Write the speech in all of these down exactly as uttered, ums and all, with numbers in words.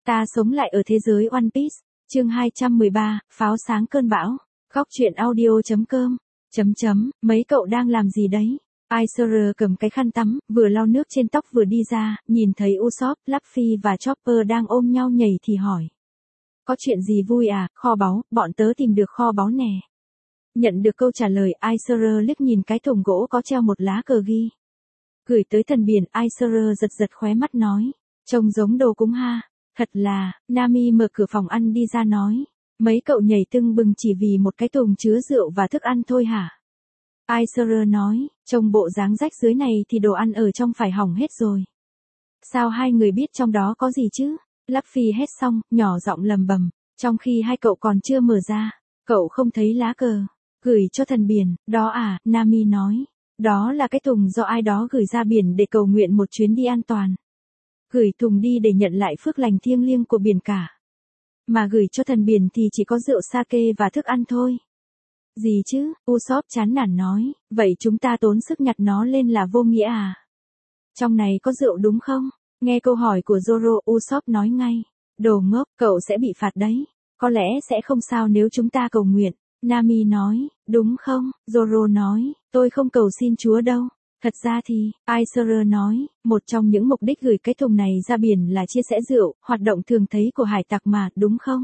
Ta sống lại ở thế giới One Piece, chương hai trăm mười ba, pháo sáng cơn bão. Góc truyện audio chấm com. Chấm chấm, mấy cậu đang làm gì đấy? Aiser cầm cái khăn tắm, vừa lau nước trên tóc vừa đi ra, nhìn thấy Usopp, Luffy và Chopper đang ôm nhau nhảy thì hỏi. Có chuyện gì vui à, kho báu, bọn tớ tìm được kho báu nè. Nhận được câu trả lời, Aiser liếc nhìn cái thùng gỗ có treo một lá cờ ghi. Gửi tới thần biển, Aiser giật giật khóe mắt nói. Trông giống đồ cúng ha. Thật là, Nami mở cửa phòng ăn đi ra nói. Mấy cậu nhảy tưng bừng chỉ vì một cái thùng chứa rượu và thức ăn thôi hả? Aiser nói, trông bộ dáng rách dưới này thì đồ ăn ở trong phải hỏng hết rồi. Sao hai người biết trong đó có gì chứ? Luffy hét xong, nhỏ giọng lầm bầm, trong khi hai cậu còn chưa mở ra, cậu không thấy lá cờ. Gửi cho thần biển, đó à, Nami nói. Đó là cái thùng do ai đó gửi ra biển để cầu nguyện một chuyến đi an toàn. Gửi thùng đi để nhận lại phước lành thiêng liêng của biển cả. Mà gửi cho thần biển thì chỉ có rượu sake và thức ăn thôi. Gì chứ, Usopp chán nản nói, vậy chúng ta tốn sức nhặt nó lên là vô nghĩa à? Trong này có rượu đúng không? Nghe câu hỏi của Zoro, Usopp nói ngay. Đồ ngốc, cậu sẽ bị phạt đấy. Có lẽ sẽ không sao nếu chúng ta cầu nguyện. Nami nói, đúng không? Zoro nói, tôi không cầu xin Chúa đâu. Thật ra thì, Aiser nói, một trong những mục đích gửi cái thùng này ra biển là chia sẻ rượu, hoạt động thường thấy của hải tặc mà, đúng không?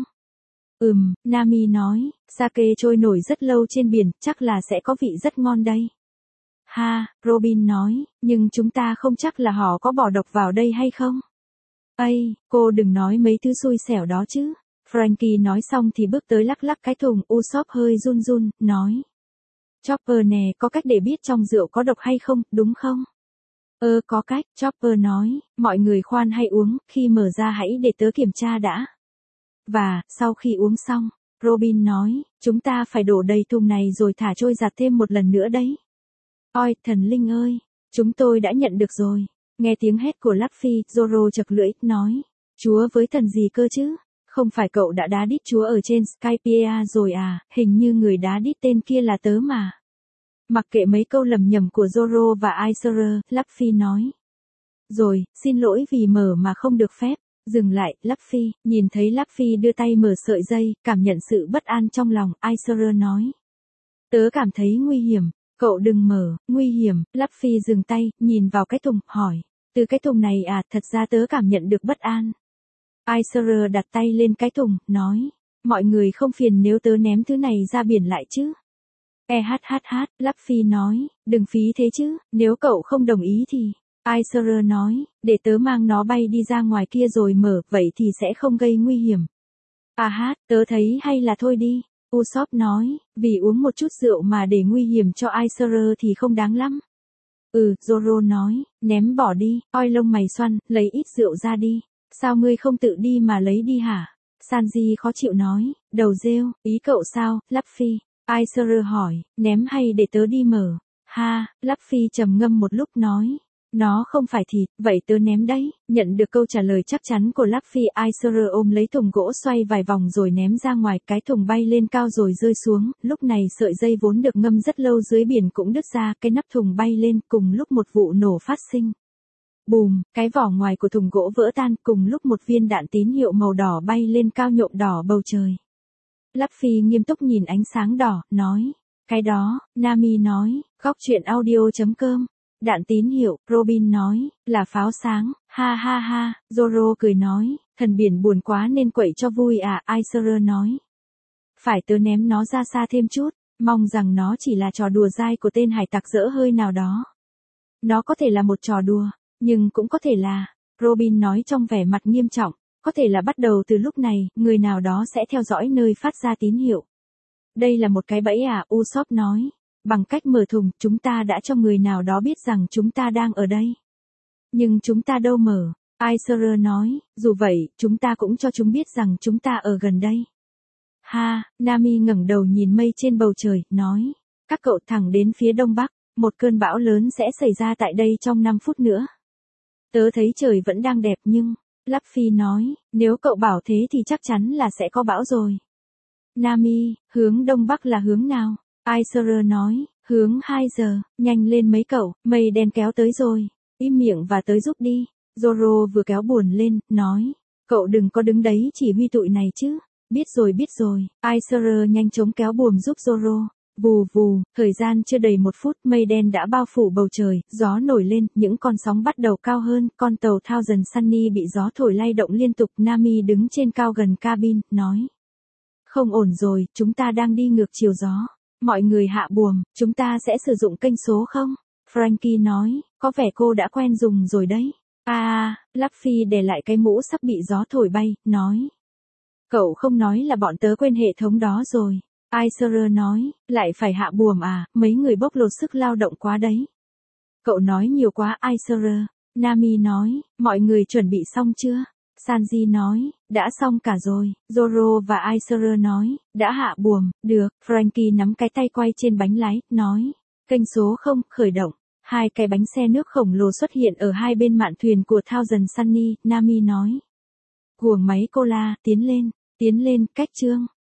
Ừm, Nami nói, sake trôi nổi rất lâu trên biển, chắc là sẽ có vị rất ngon đây. Ha, Robin nói, nhưng chúng ta không chắc là họ có bỏ độc vào đây hay không? Ây, cô đừng nói mấy thứ xui xẻo đó chứ. Frankie nói xong thì bước tới lắc lắc cái thùng, Usopp hơi run run, nói. Chopper nè, có cách để biết trong rượu có độc hay không, đúng không? Ơ, có cách, Chopper nói, mọi người khoan hay uống, khi mở ra hãy để tớ kiểm tra đã. Và, sau khi uống xong, Robin nói, chúng ta phải đổ đầy thùng này rồi thả trôi giạt thêm một lần nữa đấy. Ôi, thần linh ơi, chúng tôi đã nhận được rồi. Nghe tiếng hét của Luffy, Zoro chật lưỡi, nói, Chúa với thần gì cơ chứ? Không phải cậu đã đá đít Chúa ở trên Skypiea rồi à, hình như người đá đít tên kia là tớ mà. Mặc kệ mấy câu lầm nhầm của Zoro và Aiser, Luffy nói. Rồi, xin lỗi vì mở mà không được phép. Dừng lại, Luffy, nhìn thấy Luffy đưa tay mở sợi dây, cảm nhận sự bất an trong lòng, Aiser nói. Tớ cảm thấy nguy hiểm, cậu đừng mở, nguy hiểm, Luffy dừng tay, nhìn vào cái thùng, hỏi. Từ cái thùng này à, thật ra tớ cảm nhận được bất an. Aiser đặt tay lên cái thùng, nói. Mọi người không phiền nếu tớ ném thứ này ra biển lại chứ. E hát hát hát, Luffy nói, đừng phí thế chứ, nếu cậu không đồng ý thì. Aiser nói, để tớ mang nó bay đi ra ngoài kia rồi mở, vậy thì sẽ không gây nguy hiểm. À hát, tớ thấy hay là thôi đi. Usopp nói, vì uống một chút rượu mà để nguy hiểm cho Aiser thì không đáng lắm. Ừ, Zoro nói, ném bỏ đi, oi lông mày xoăn, lấy ít rượu ra đi. Sao ngươi không tự đi mà lấy đi hả? Sanji khó chịu nói, đầu rêu, ý cậu sao, Luffy? Aiser hỏi, ném hay để tớ đi mở? Ha, Luffy trầm ngâm một lúc nói. Nó không phải thịt, vậy tớ ném đấy. Nhận được câu trả lời chắc chắn của Luffy, Aiser ôm lấy thùng gỗ xoay vài vòng rồi ném ra ngoài, cái thùng bay lên cao rồi rơi xuống, lúc này sợi dây vốn được ngâm rất lâu dưới biển cũng đứt ra, cái nắp thùng bay lên, cùng lúc một vụ nổ phát sinh. Bùm, cái vỏ ngoài của thùng gỗ vỡ tan, cùng lúc một viên đạn tín hiệu màu đỏ bay lên cao nhuộm đỏ bầu trời. Luffy nghiêm túc nhìn ánh sáng đỏ, nói. Cái đó, Nami nói, góc truyện audio chấm com. Đạn tín hiệu, Robin nói, là pháo sáng, ha ha ha, Zoro cười nói, thần biển buồn quá nên quậy cho vui à, Aiser nói. Phải tớ ném nó ra xa thêm chút, mong rằng nó chỉ là trò đùa dai của tên hải tặc dở hơi nào đó. Nó có thể là một trò đùa, nhưng cũng có thể là, Robin nói trong vẻ mặt nghiêm trọng, có thể là bắt đầu từ lúc này, người nào đó sẽ theo dõi nơi phát ra tín hiệu. Đây là một cái bẫy à, Usopp nói. Bằng cách mở thùng, chúng ta đã cho người nào đó biết rằng chúng ta đang ở đây. Nhưng chúng ta đâu mở. Aiser nói, dù vậy, chúng ta cũng cho chúng biết rằng chúng ta ở gần đây. Ha, Nami ngẩng đầu nhìn mây trên bầu trời, nói. Các cậu thẳng đến phía đông bắc, một cơn bão lớn sẽ xảy ra tại đây trong năm phút nữa. Tớ thấy trời vẫn đang đẹp nhưng, Luffy nói, nếu cậu bảo thế thì chắc chắn là sẽ có bão rồi. Nami, hướng đông bắc là hướng nào? Aiser nói, hướng hai giờ, nhanh lên mấy cậu, mây đen kéo tới rồi, im miệng và tới giúp đi. Zoro vừa kéo buồn lên, nói, Cậu đừng có đứng đấy chỉ huy tụi này chứ. Biết rồi biết rồi, Aisher nhanh chóng kéo buồm giúp Zoro. Vù vù, thời gian chưa đầy một phút, mây đen đã bao phủ bầu trời, gió nổi lên, những con sóng bắt đầu cao hơn, con tàu Thousand Sunny bị gió thổi lay động liên tục. Nami đứng trên cao gần cabin, nói. Không ổn rồi, chúng ta đang đi ngược chiều gió. Mọi người hạ buồm, chúng ta sẽ sử dụng kênh số không? Frankie nói, có vẻ cô đã quen dùng rồi đấy. À, Luffy để lại cái mũ sắp bị gió thổi bay, nói. Cậu không nói là bọn tớ quên hệ thống đó rồi. Aisher nói, lại phải hạ buồm à, mấy người bốc lột sức lao động quá đấy. Cậu nói nhiều quá Aisher. Nami nói, mọi người chuẩn bị xong chưa? Sanji nói, đã xong cả rồi. Zoro và Aisher nói, đã hạ buồm, được. Frankie nắm cái tay quay trên bánh lái, nói, kênh số không, khởi động. Hai cái bánh xe nước khổng lồ xuất hiện ở hai bên mạn thuyền của Thousand Sunny. Nami nói, guồng máy cola, tiến lên, tiến lên, cách chương.